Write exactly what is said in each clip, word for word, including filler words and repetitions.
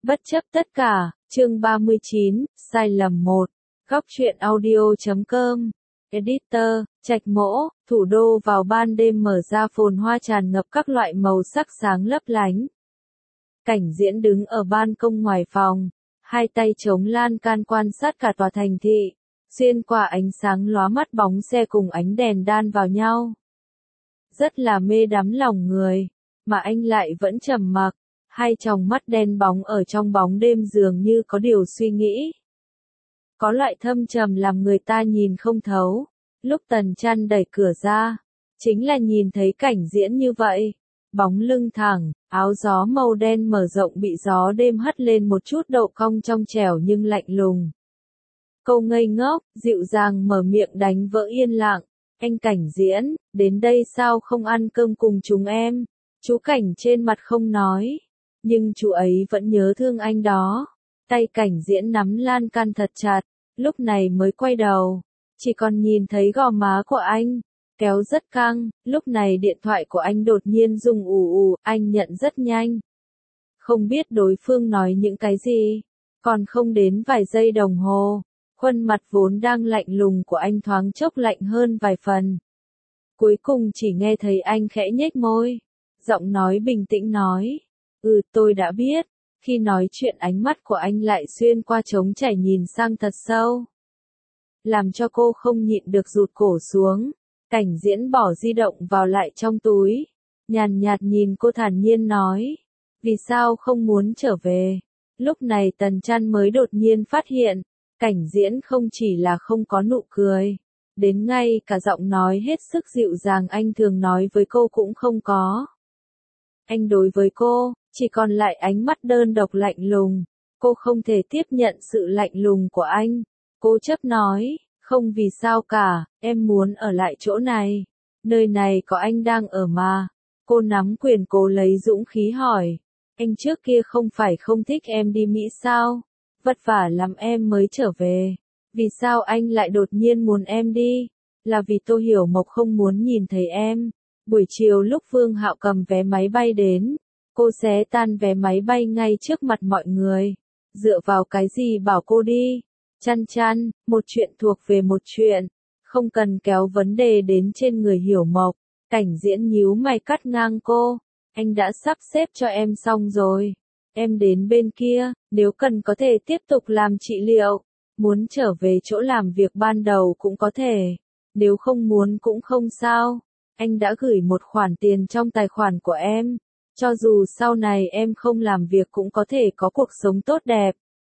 Bất chấp tất cả, chương ba mươi chín, sai lầm một. Góc truyện audio chấm com. Editor, Trạch Mỗ, thủ đô vào ban đêm mở ra phồn hoa tràn ngập các loại màu sắc sáng lấp lánh. Cảnh Diễn đứng ở ban công ngoài phòng, hai tay chống lan can quan sát cả tòa thành thị, xuyên qua ánh sáng lóa mắt bóng xe cùng ánh đèn đan vào nhau. Rất là mê đắm lòng người, mà anh lại vẫn trầm mặc, hai tròng mắt đen bóng ở trong bóng đêm dường như có điều suy nghĩ. Có loại thâm trầm làm người ta nhìn không thấu. Lúc Tần Chăn đẩy cửa ra, chính là nhìn thấy Cảnh Diễn như vậy. Bóng lưng thẳng, áo gió màu đen mở rộng bị gió đêm hất lên một chút độ cong trong trẻo nhưng lạnh lùng. Câu ngây ngốc, dịu dàng mở miệng đánh vỡ yên lặng. Anh Cảnh Diễn, đến đây sao không ăn cơm cùng chúng em? Chú Cảnh trên mặt không nói, nhưng chú ấy vẫn nhớ thương anh đó. Tay Cảnh Diễn nắm lan can thật chặt, lúc này mới quay đầu, chỉ còn nhìn thấy gò má của anh, kéo rất căng. Lúc này điện thoại của anh đột nhiên rung ù ù, anh nhận rất nhanh. Không biết đối phương nói những cái gì, còn không đến vài giây đồng hồ, khuôn mặt vốn đang lạnh lùng của anh thoáng chốc lạnh hơn vài phần. Cuối cùng chỉ nghe thấy anh khẽ nhếch môi, giọng nói bình tĩnh nói, ừ tôi đã biết. Khi nói chuyện ánh mắt của anh lại xuyên qua trống trải nhìn sang thật sâu, làm cho cô không nhịn được rụt cổ xuống. Cảnh Diễn bỏ di động vào lại trong túi, nhàn nhạt nhìn cô thản nhiên nói, vì sao không muốn trở về? Lúc này Tần Chăn mới đột nhiên phát hiện, Cảnh Diễn không chỉ là không có nụ cười, đến ngay cả giọng nói hết sức dịu dàng anh thường nói với cô cũng không có. Anh đối với cô, chỉ còn lại ánh mắt đơn độc lạnh lùng. Cô không thể tiếp nhận sự lạnh lùng của anh. Cố chấp nói, không vì sao cả, em muốn ở lại chỗ này. Nơi này có anh đang ở mà. Cô nắm quyền cố lấy dũng khí hỏi, anh trước kia không phải không thích em đi Mỹ sao? Vất vả lắm em mới trở về. Vì sao anh lại đột nhiên muốn em đi? Là vì Tô Hiểu Mộc không muốn nhìn thấy em. Buổi chiều lúc Vương Hạo cầm vé máy bay đến, cô xé tan vé máy bay ngay trước mặt mọi người. Dựa vào cái gì bảo cô đi? Chăn Chăn, một chuyện thuộc về một chuyện, không cần kéo vấn đề đến trên người Hiểu Mộc. Cảnh Diễn nhíu mày cắt ngang cô, anh đã sắp xếp cho em xong rồi. Em đến bên kia, nếu cần có thể tiếp tục làm trị liệu, muốn trở về chỗ làm việc ban đầu cũng có thể, nếu không muốn cũng không sao. Anh đã gửi một khoản tiền trong tài khoản của em, cho dù sau này em không làm việc cũng có thể có cuộc sống tốt đẹp.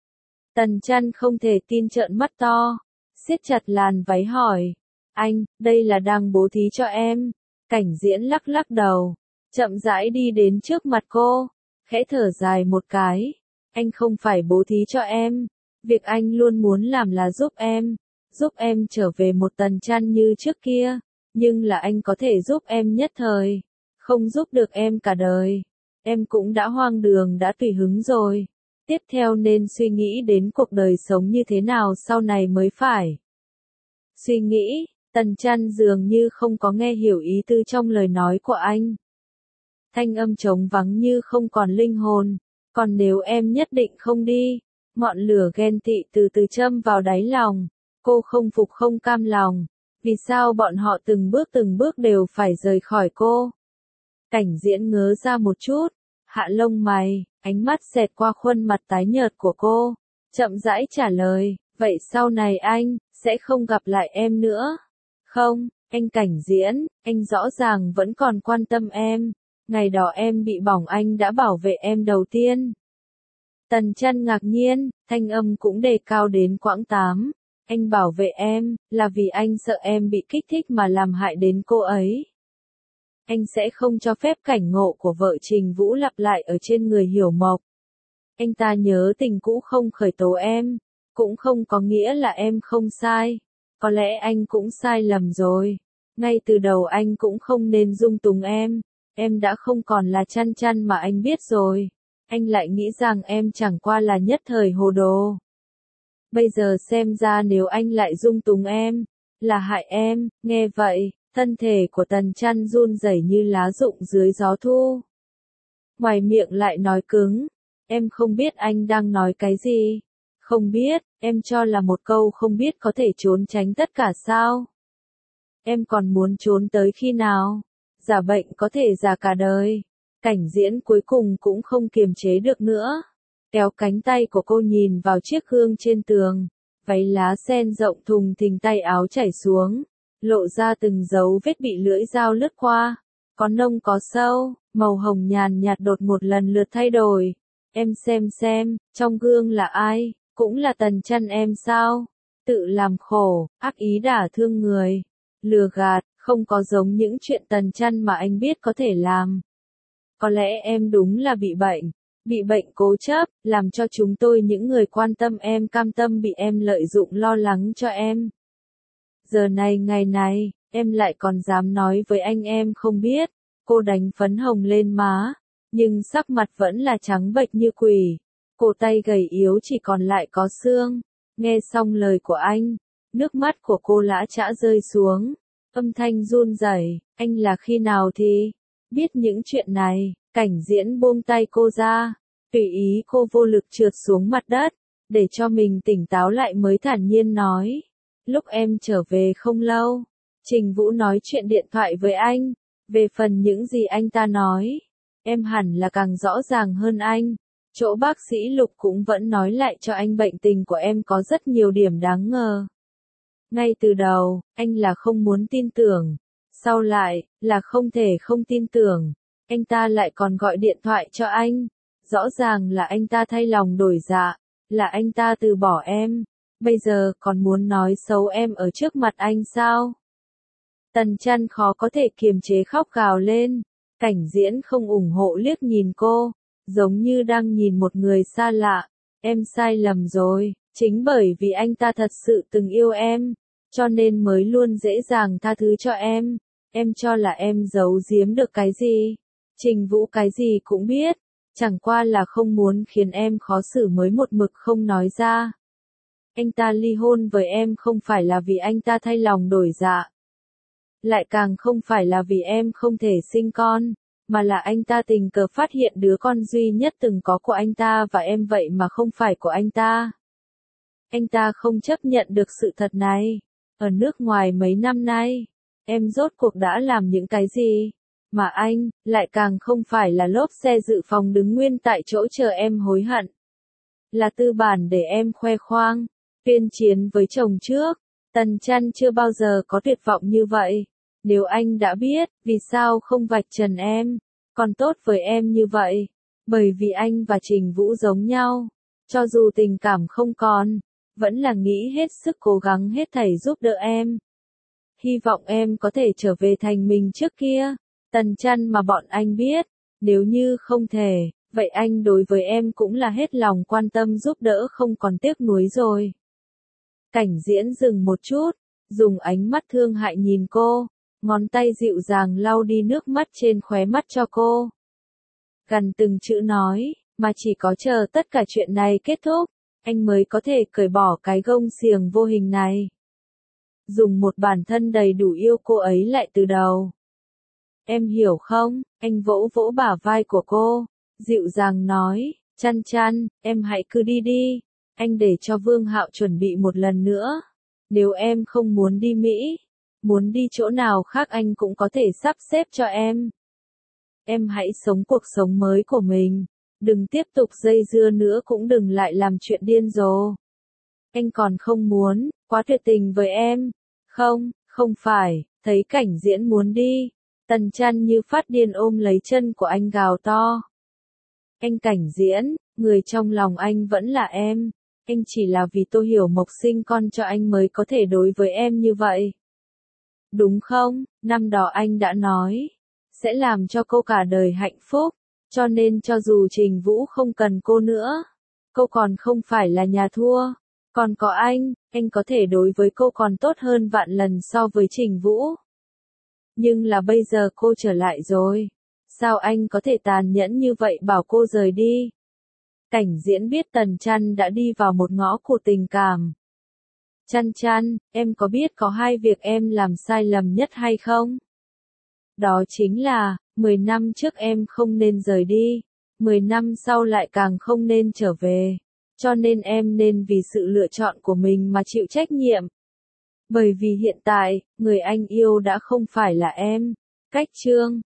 Tần Chăn không thể tin trợn mắt to, siết chặt làn váy hỏi, anh, đây là đang bố thí cho em? Cảnh Diễn lắc lắc đầu, chậm rãi đi đến trước mặt cô, khẽ thở dài một cái, anh không phải bố thí cho em, việc anh luôn muốn làm là giúp em, giúp em trở về một Tần Chăn như trước kia. Nhưng là anh có thể giúp em nhất thời, không giúp được em cả đời. Em cũng đã hoang đường đã tùy hứng rồi. Tiếp theo nên suy nghĩ đến cuộc đời sống như thế nào sau này mới phải. Suy nghĩ, Tần Chăn dường như không có nghe hiểu ý tư trong lời nói của anh. Thanh âm trống vắng như không còn linh hồn. Còn nếu em nhất định không đi, ngọn lửa ghen tị từ từ châm vào đáy lòng. Cô không phục không cam lòng. Vì sao bọn họ từng bước từng bước đều phải rời khỏi cô? Cảnh Diễn ngớ ra một chút, hạ lông mày, ánh mắt xẹt qua khuôn mặt tái nhợt của cô, chậm rãi trả lời, vậy sau này anh, sẽ không gặp lại em nữa. Không, anh Cảnh Diễn, anh rõ ràng vẫn còn quan tâm em, ngày đó em bị bỏng anh đã bảo vệ em đầu tiên. Tần Chăn ngạc nhiên, thanh âm cũng đề cao đến quãng tám. Anh bảo vệ em, là vì anh sợ em bị kích thích mà làm hại đến cô ấy. Anh sẽ không cho phép cảnh ngộ của vợ Trình Vũ lặp lại ở trên người Hiểu Mộc. Anh ta nhớ tình cũ không khởi tố em, cũng không có nghĩa là em không sai. Có lẽ anh cũng sai lầm rồi. Ngay từ đầu anh cũng không nên dung túng em. Em đã không còn là Chăn Chăn mà anh biết rồi. Anh lại nghĩ rằng em chẳng qua là nhất thời hồ đồ. Bây giờ xem ra nếu anh lại dung túng em, là hại em. Nghe vậy, thân thể của Tần Chăn run rẩy như lá rụng dưới gió thu. Ngoài miệng lại nói cứng, Em không biết anh đang nói cái gì. Không biết, em cho là một câu không biết có thể trốn tránh tất cả sao? Em còn muốn trốn tới khi nào? Giả bệnh có thể giả cả đời. Cảnh diễn cuối cùng cũng không kiềm chế được nữa. Kéo cánh tay của cô nhìn vào chiếc gương trên tường. Váy lá sen rộng thùng thình, tay áo chảy xuống. Lộ ra từng dấu vết bị lưỡi dao lướt qua. Có nông có sâu, màu hồng nhàn nhạt đột một lần lượt thay đổi. Em xem xem, trong gương là ai? Cũng là Tần Chăn em sao? Tự làm khổ, ác ý đả thương người. Lừa gạt, không có giống những chuyện Tần Chăn mà anh biết có thể làm. Có lẽ em đúng là bị bệnh. Bị bệnh cố chấp, làm cho chúng tôi những người quan tâm em cam tâm bị em lợi dụng lo lắng cho em. Giờ này ngày này, em lại còn dám nói với anh em không biết. Cô đánh phấn hồng lên má, nhưng sắc mặt vẫn là trắng bệch như quỷ. Cổ tay gầy yếu chỉ còn lại có xương. Nghe xong lời của anh, nước mắt của cô lã chã rơi xuống. Âm thanh run rẩy, anh là khi nào thì biết những chuyện này? Cảnh diễn buông tay cô ra, tùy ý cô vô lực trượt xuống mặt đất, để cho mình tỉnh táo lại mới thản nhiên nói. Lúc em trở về không lâu, Trình Vũ nói chuyện điện thoại với anh. Về phần những gì anh ta nói, em hẳn là càng rõ ràng hơn anh. Chỗ bác sĩ Lục cũng vẫn nói lại cho anh bệnh tình của em có rất nhiều điểm đáng ngờ. Ngay từ đầu, anh là không muốn tin tưởng. Sau lại, là không thể không tin tưởng. Anh ta lại còn gọi điện thoại cho anh. Rõ ràng là anh ta thay lòng đổi dạ. Là anh ta từ bỏ em. Bây giờ còn muốn nói xấu em ở trước mặt anh sao? Tần Chăn khó có thể kiềm chế khóc gào lên. Cảnh diễn không ủng hộ liếc nhìn cô, giống như đang nhìn một người xa lạ. Em sai lầm rồi, chính bởi vì anh ta thật sự từng yêu em, cho nên mới luôn dễ dàng tha thứ cho em. Em cho là em giấu giếm được cái gì? Trình Vũ cái gì cũng biết, chẳng qua là không muốn khiến em khó xử mới một mực không nói ra. Anh ta ly hôn với em không phải là vì anh ta thay lòng đổi dạ. Lại càng không phải là vì em không thể sinh con, mà là anh ta tình cờ phát hiện đứa con duy nhất từng có của anh ta và em vậy mà không phải của anh ta. Anh ta không chấp nhận được sự thật này. Ở nước ngoài mấy năm nay, em rốt cuộc đã làm những cái gì? Mà anh, lại càng không phải là lốp xe dự phòng đứng nguyên tại chỗ chờ em hối hận. Là tư bản để em khoe khoang, tuyên chiến với chồng trước. Tần Chăn chưa bao giờ có tuyệt vọng như vậy. Nếu anh đã biết, vì sao không vạch trần em, còn tốt với em như vậy? Bởi vì anh và Trình Vũ giống nhau. Cho dù tình cảm không còn, vẫn là nghĩ hết sức cố gắng hết thảy giúp đỡ em. Hy vọng em có thể trở về thành mình trước kia. Tần Chăn mà bọn anh biết, nếu như không thể, vậy anh đối với em cũng là hết lòng quan tâm giúp đỡ không còn tiếc nuối rồi. Cảnh diễn dừng một chút, dùng ánh mắt thương hại nhìn cô, ngón tay dịu dàng lau đi nước mắt trên khóe mắt cho cô. Gần từng chữ nói, mà chỉ có chờ tất cả chuyện này kết thúc, anh mới có thể cởi bỏ cái gông xiềng vô hình này. Dùng một bản thân đầy đủ yêu cô ấy lại từ đầu. Em hiểu không? Anh vỗ vỗ bả vai của cô, dịu dàng nói, Chăn Chăn, em hãy cứ đi đi. Anh để cho Vương Hạo chuẩn bị một lần nữa. Nếu em không muốn đi Mỹ, muốn đi chỗ nào khác anh cũng có thể sắp xếp cho em. Em hãy sống cuộc sống mới của mình. Đừng tiếp tục dây dưa nữa, cũng đừng lại làm chuyện điên rồ. Anh còn không muốn, quá tuyệt tình với em. Không, không phải, thấy cảnh diễn muốn đi. Tần Chăn như phát điên ôm lấy chân của anh gào to. Anh Cảnh diễn, người trong lòng anh vẫn là em. Anh chỉ là vì Tô Hiểu Mộc sinh con cho anh mới có thể đối với em như vậy. Đúng không? Năm đó anh đã nói, sẽ làm cho cô cả đời hạnh phúc. Cho nên cho dù Trình Vũ không cần cô nữa, cô còn không phải là nhà thua. Còn có anh, anh có thể đối với cô còn tốt hơn vạn lần so với Trình Vũ. Nhưng là bây giờ cô trở lại rồi. Sao anh có thể tàn nhẫn như vậy bảo cô rời đi? Cảnh diễn biết Tần Chăn đã đi vào một ngõ cụt tình cảm. Chăn Chăn, em có biết có hai việc em làm sai lầm nhất hay không? Đó chính là, mười năm trước em không nên rời đi. mười năm sau lại càng không nên trở về. Cho nên em nên vì sự lựa chọn của mình mà chịu trách nhiệm. Bởi vì hiện tại, người anh yêu đã không phải là em. Cách chương